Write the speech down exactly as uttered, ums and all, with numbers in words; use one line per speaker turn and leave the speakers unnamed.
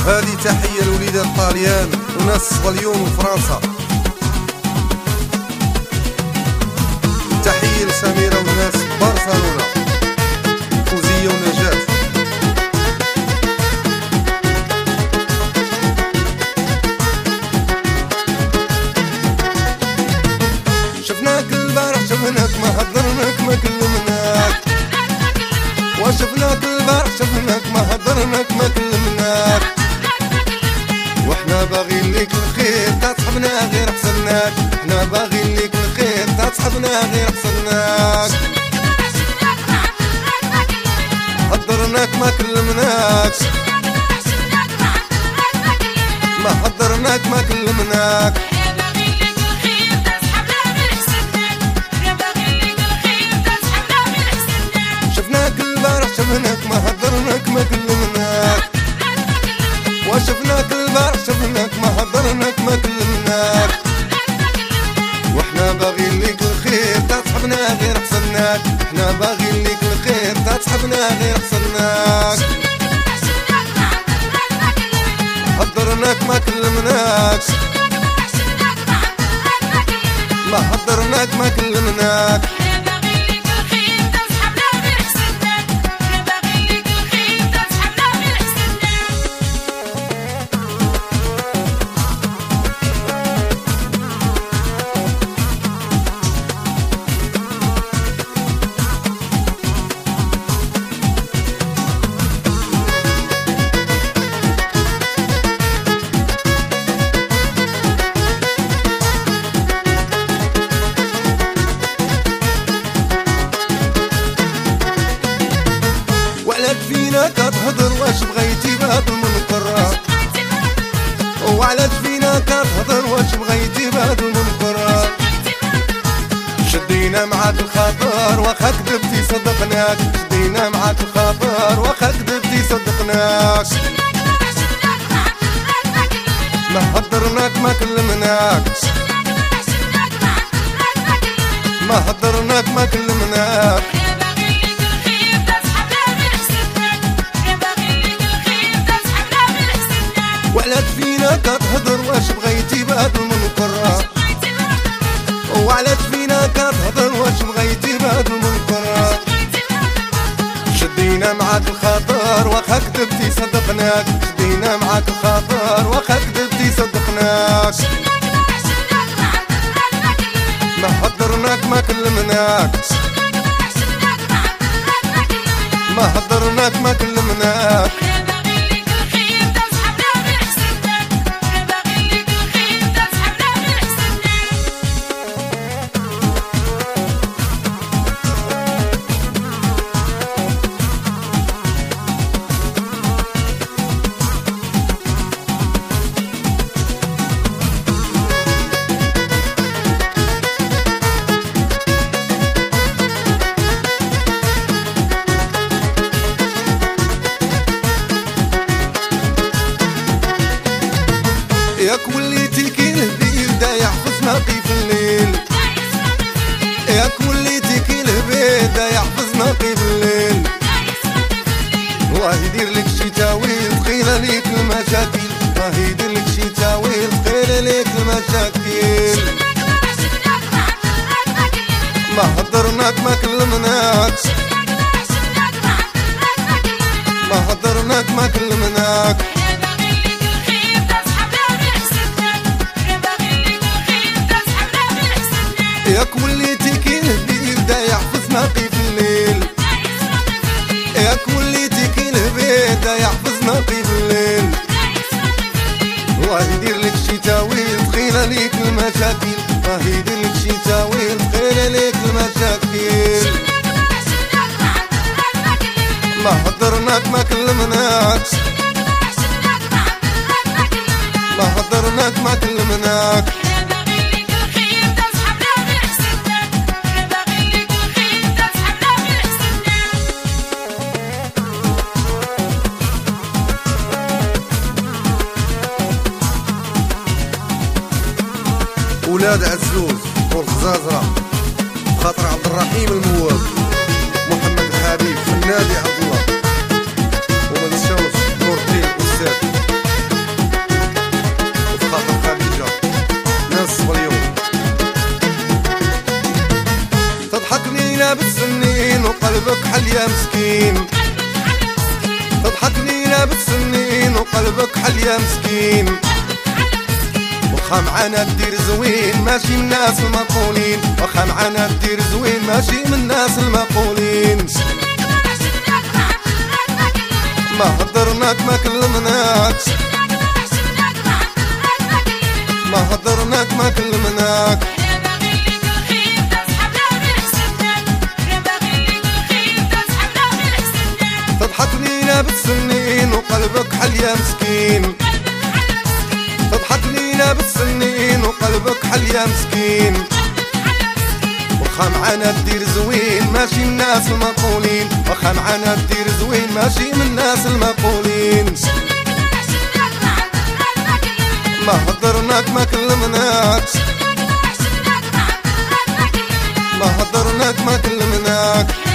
هذه تحية لوليدات طاليان وناس صبليون وفرنسا. تحية لسميرة وناس برشلونة، فوزية ونجاة. شفناك البارح شفناك ما هضرناك ما كلمناك، وشفناك البارح شفناك ما هضرناك ما كلمناك، واحنا باغيين ليك الخير تصحبنا غير حسناك، احنا باغيين ليك الخير تصحبنا غير حسناك. هضرناك ما كلمناك، ما هضرناك ما كلمناك، شفناك ما هضرناك ما كلمناك، وشفناك البارح شفناك ما هضرناك ما كلمناك، واحنا باغيين ليك الخير تصحبنا غير حسناك، احنا باغيين ليك الخير تصحبنا غير حسناك. هضرناك ما كلمناك، ما هضرناك ما كلمناك، فينا كتهضر واش بغيتي بهاد المنكر، وعلاش فينا كتهضر واش بغيتي بهاد المنكر، شدينا معاك الخاطر واخا كذبتي صدقناك، شدينا معاك الخاطر واخا كذبتي صدقناك، ما هضرناك ما كلمناك، ما هضرناك ما كلمناك، وعلاش فينا كتهضر واش بغيتي بهاد المنكر، وعلاش فينا كتهضر واش بغيتي بهاد المنكر، شدينا معاك الخاطر واخا كذبتي صدقناك، شدينا معاك الخاطر واخا كذبتي صدقناك، ما هضرناك ما كلمناك، ما هضرناك ما كلمناك، ياك وليتي كي الهبيل دايع في زناقي في الليل، ياك وليتي كي الهبيل دايع في زناقي في الليل، الله يدير لك شي تاويل ثقيلة ليك المشاكل، الله يدير لك شي تاويل ثقيلة ليك المشاكل، ما هضرناك ما كلمناك، ما هضرناك ما كلمناك، ياك وليتي كي الهبيل دايع في زناقي في الليل، ياك وليتي كي الهبيل دايع في زناقي في الليل، الله يدير لك شي تاويل ثقيلة ليك المشاكل، الله يدير لك شي تاويل ثقيلة ليك المشاكل، ما هضرناك ما كلمناك، ما هضرناك ما كلمناك، ولاد عزوز والخزازرة بخاطر عبد الرحيم المواب، محمد الحبيب في النادي عبد الله، وما نساوش نور الدين أستاذ. وقلبك حل يا مسكين. تضحك لينا بالسنين وقلبك حل يا مسكين. وخا معانا دير زوين ماشي من الناس المقولين، وخا معانا دير زوين ماشي من الناس المقولين. ما هضرناك ما كلمناك، ما هضرناك ما كلمناك. تضحك لينا بالسنين وقلبك حل يا مسكين. تضحك لينا بالسنين وقلبك حل يا مسكين. وخا معانا دير زوين ماشي من الناس المقولين، وخا معانا دير زوين ماشي من الناس المقولين. ما هضرناك ما كلمناك، ما هضرناك ما كلمناك.